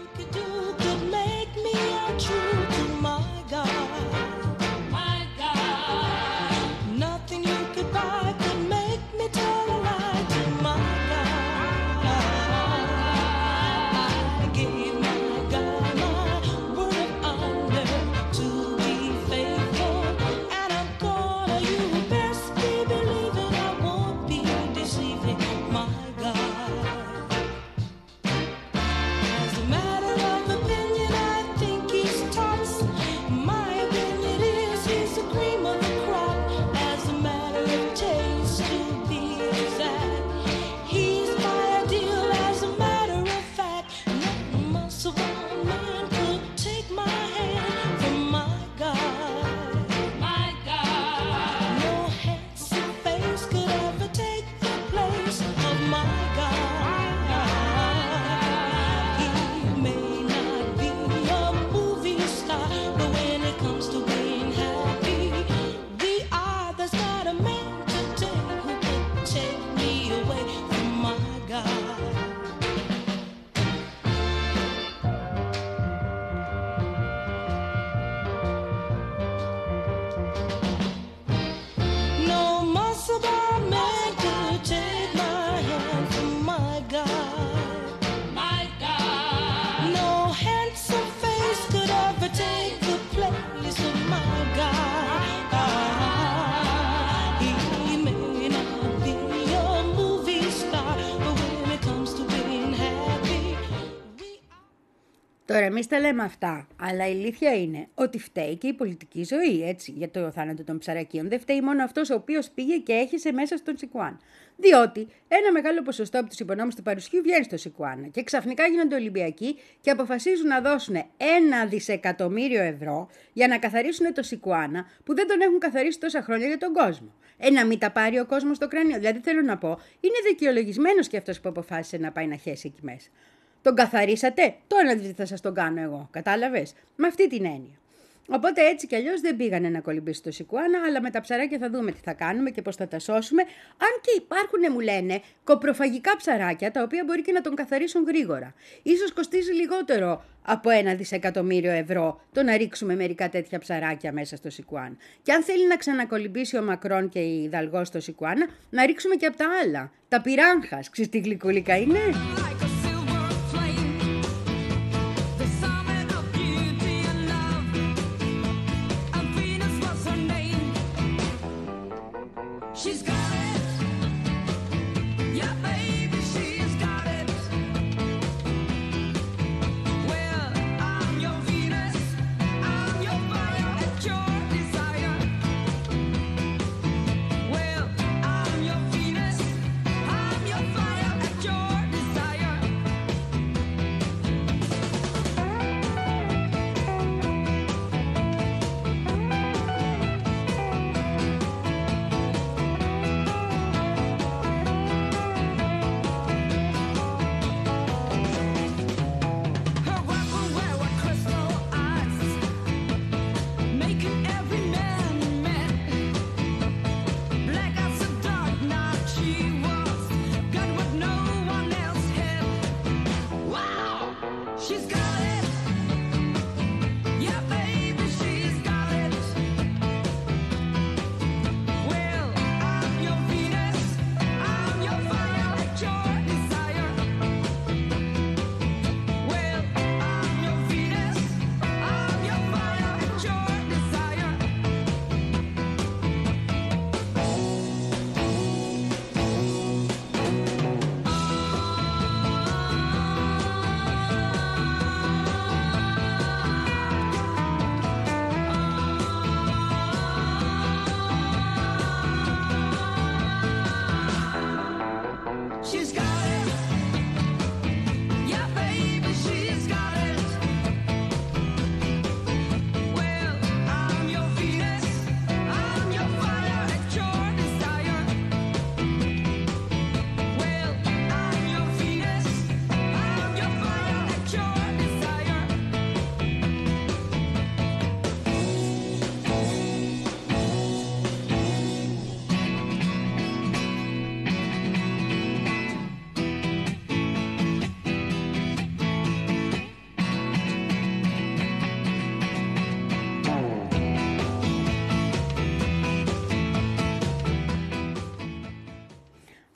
Τώρα εμείς τα λέμε αυτά, αλλά η αλήθεια είναι ότι φταίει και η πολιτική ζωή, έτσι, για το θάνατο των ψαρακίων. Δεν φταίει μόνο αυτός ο οποίος πήγε και έχισε μέσα στον Σικουάνα. Διότι ένα μεγάλο ποσοστό από τους υπονόμους του Παρισιού βγαίνει στο Σικουάνα και ξαφνικά γίνονται Ολυμπιακοί και αποφασίζουν να δώσουν ένα δισεκατομμύριο ευρώ για να καθαρίσουν το Σικουάνα, που δεν τον έχουν καθαρίσει τόσα χρόνια για τον κόσμο. Ε, να μην τα πάρει ο κόσμος στο κρανίο. Δηλαδή, θέλω να πω, είναι δικαιολογισμένος και αυτός που αποφάσισε να πάει να χέσει εκεί μέσα. Τον καθαρίσατε, τώρα δεν θα σας τον κάνω εγώ, κατάλαβες, με αυτή την έννοια. Οπότε έτσι κι αλλιώς δεν πήγανε να κολυμπήσει το Σικουάνα, αλλά με τα ψαράκια θα δούμε τι θα κάνουμε και πώς θα τα σώσουμε. Αν και υπάρχουν, μου λένε, κοπροφαγικά ψαράκια, τα οποία μπορεί και να τον καθαρίσουν γρήγορα. Ίσως κοστίζει λιγότερο από ένα δισεκατομμύριο ευρώ το να ρίξουμε μερικά τέτοια ψαράκια μέσα στο Σικουάνα. Και αν θέλει να ξανακολυμπήσει ο Μακρόν και η Ιδαλγό στο Σικουάνα, να ρίξουμε και από τα άλλα. Τα πυράγχας, ξέρεις τι γλυκούλικα είναι. She's got it. Yeah, baby, she's got it. Well, I'm your Venus. I'm your fire at your desire. Well, I'm your Venus. I'm your fire at your desire.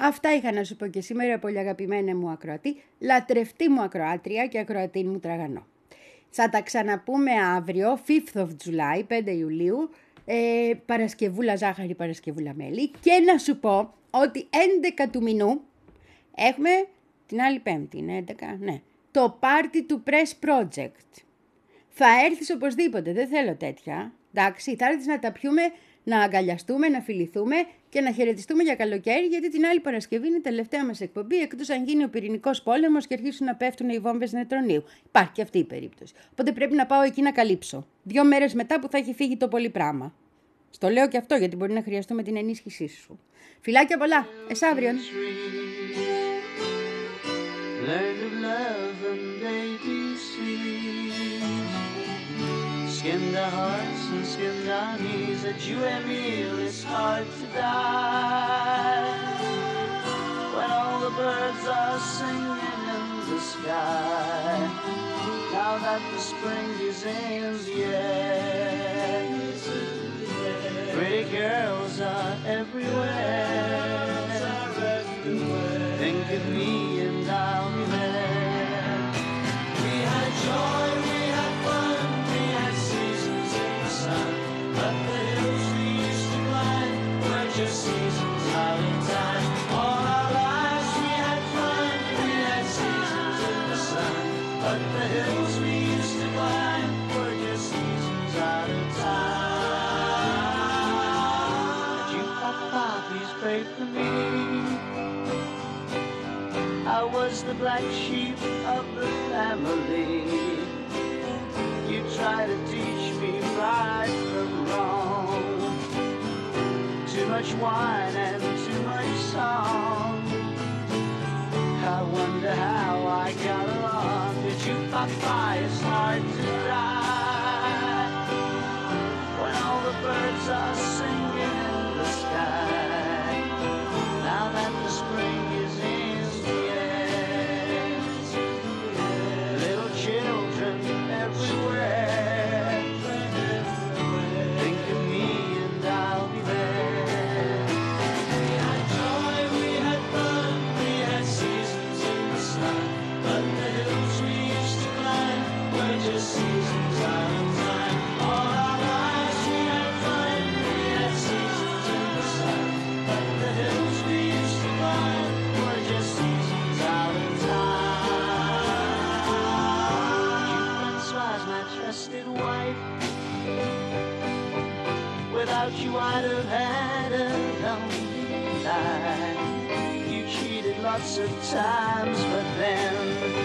Αυτά είχα να σου πω και σήμερα, πολύ αγαπημένα μου ακροατή, λατρευτή μου ακροάτρια και ακροατή μου τραγανό. Θα τα ξαναπούμε αύριο, fifth of July, πέντε Ιουλίου, ε, Παρασκευούλα ζάχαρη, Παρασκευούλα μέλι, και να σου πω ότι έντεκα του μηνού έχουμε την άλλη Πέμπτη, είναι έντεκα, ναι, το πάρτι του Press Project. Θα έρθεις οπωσδήποτε, δεν θέλω τέτοια, εντάξει, θα έρθεις να τα πιούμε, να αγκαλιαστούμε, να φιληθούμε και να χαιρετιστούμε για καλοκαίρι, γιατί την άλλη Παρασκευή είναι η τελευταία μας εκπομπή, εκτός αν γίνει ο πυρηνικός πόλεμος και αρχίσουν να πέφτουν οι βόμβες νετρονίου. Υπάρχει και αυτή η περίπτωση. Οπότε πρέπει να πάω εκεί να καλύψω. Δύο μέρες μετά που θα έχει φύγει το πολύ πράγμα. Στο λέω και αυτό, γιατί μπορεί να χρειαστούμε την ενίσχυσή σου. Φιλάκια πολλά. Εσάβριον. Learn to love and A B Cs. Skinned our hearts and skinned our knees. At you and me, it's hard to die. When all the birds are singing in the sky. Now that the spring is in the air. Pretty girls are everywhere. Think of me and I'll be there. We had joy, we had fun, we had seasons in the sun. But the hills we used to climb were just seasons out in time. All our lives we had fun, we had seasons in the sun. But the hills we used to climb were just seasons out in time. Would you, Papa, please pray for me? I was the black sheep of the family. You tried to teach me right from wrong. Too much wine and too much song. I wonder how I got along. Did you, Papa? It's hard to die when all the birds are singing in the sky. Now that the spring is in the air, little children everywhere. Think of me and I'll be there. We had joy, we had fun, we had seasons in the sun. But the hills we used to climb were just seasons out of time. All our lives we had fun, we had seasons in the sun. But the hills we used to climb were just seasons out of time. You once was my trusted wife. Without you I'd have had a lonely life. You cheated lots of times, but then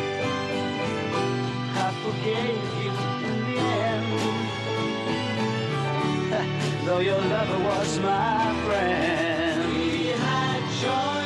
I forgave you in the end. Though your lover was my friend. We had joy.